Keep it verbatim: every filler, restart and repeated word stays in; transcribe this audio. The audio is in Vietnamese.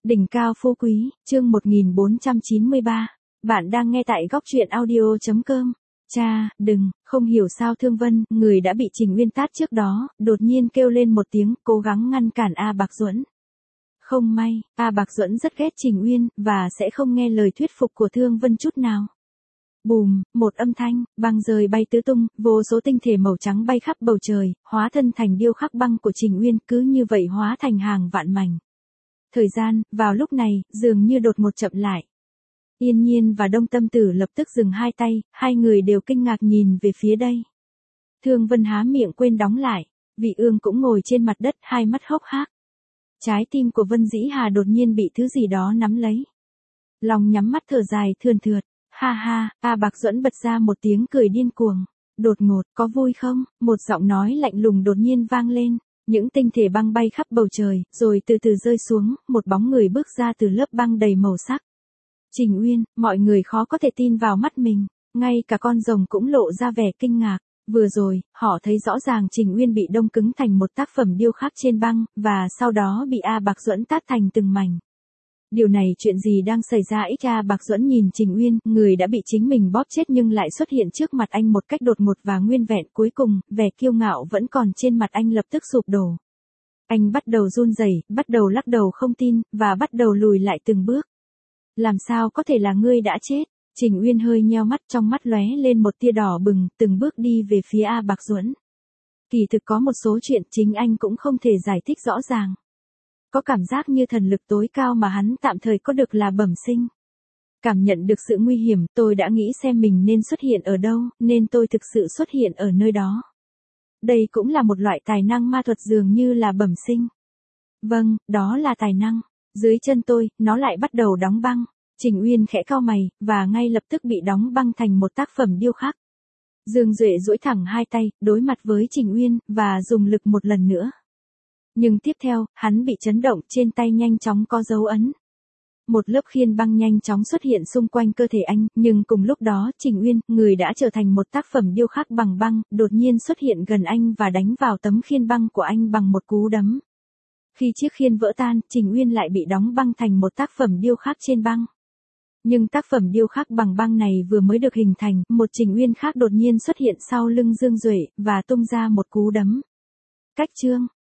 Đỉnh cao phú quý, chương một nghìn bốn trăm chín mươi ba. Bạn đang nghe tại góc truyện audio chấm com. Cha, đừng, không hiểu sao Thương Vân, người đã bị Trình Uyên tát trước đó, đột nhiên kêu lên một tiếng, cố gắng ngăn cản A Bạc Duẫn. Không may, A Bạc Duẫn rất ghét Trình Uyên, và sẽ không nghe lời thuyết phục của Thương Vân chút nào. Bùm, một âm thanh, băng rơi bay tứ tung, vô số tinh thể màu trắng bay khắp bầu trời, hóa thân thành điêu khắc băng của Trình Uyên, cứ như vậy hóa thành hàng vạn mảnh. Thời gian, vào lúc này, dường như đột ngột chậm lại. Yên Nhiên và Đông Tâm Tử lập tức dừng hai tay, hai người đều kinh ngạc nhìn về phía đây. Thương Vân há miệng quên đóng lại, Vị Ương cũng ngồi trên mặt đất, hai mắt hốc hác. Trái tim của Vân Dĩ Hà đột nhiên bị thứ gì đó nắm lấy. Lòng nhắm mắt thở dài thườn thượt, ha ha, A Bạc Duẫn bật ra một tiếng cười điên cuồng. Đột ngột, có vui không? Một giọng nói lạnh lùng đột nhiên vang lên. Những tinh thể băng bay khắp bầu trời, rồi từ từ rơi xuống, một bóng người bước ra từ lớp băng đầy màu sắc. Trình Uyên, mọi người khó có thể tin vào mắt mình, ngay cả con rồng cũng lộ ra vẻ kinh ngạc. Vừa rồi, họ thấy rõ ràng Trình Uyên bị đông cứng thành một tác phẩm điêu khắc trên băng, và sau đó bị A Bạc Duẫn tát thành từng mảnh. Điều này chuyện gì đang xảy ra? Ít A Bạc Duẫn nhìn Trình Uyên, người đã bị chính mình bóp chết nhưng lại xuất hiện trước mặt anh một cách đột ngột và nguyên vẹn. Cuối cùng, vẻ kiêu ngạo vẫn còn trên mặt anh lập tức sụp đổ. Anh bắt đầu run rẩy, bắt đầu lắc đầu không tin, và bắt đầu lùi lại từng bước. Làm sao có thể là ngươi đã chết? Trình Uyên hơi nheo mắt, trong mắt lóe lên một tia đỏ bừng, từng bước đi về phía A Bạc Duẫn. Kỳ thực có một số chuyện chính anh cũng không thể giải thích rõ ràng. Có cảm giác như thần lực tối cao mà hắn tạm thời có được là bẩm sinh. Cảm nhận được sự nguy hiểm, tôi đã nghĩ xem mình nên xuất hiện ở đâu, nên tôi thực sự xuất hiện ở nơi đó. Đây cũng là một loại tài năng ma thuật dường như là bẩm sinh. Vâng, đó là tài năng. Dưới chân tôi, nó lại bắt đầu đóng băng. Trình Uyên khẽ cau mày, và ngay lập tức bị đóng băng thành một tác phẩm điêu khắc. Dương Duệ duỗi thẳng hai tay, đối mặt với Trình Uyên, và dùng lực một lần nữa. Nhưng tiếp theo, hắn bị chấn động, trên tay nhanh chóng có dấu ấn. Một lớp khiên băng nhanh chóng xuất hiện xung quanh cơ thể anh, nhưng cùng lúc đó, Trình Uyên, người đã trở thành một tác phẩm điêu khắc bằng băng, đột nhiên xuất hiện gần anh và đánh vào tấm khiên băng của anh bằng một cú đấm. Khi chiếc khiên vỡ tan, Trình Uyên lại bị đóng băng thành một tác phẩm điêu khắc trên băng. Nhưng tác phẩm điêu khắc bằng băng này vừa mới được hình thành, một Trình Uyên khác đột nhiên xuất hiện sau lưng Dương Duệ, và tung ra một cú đấm. Cách chương,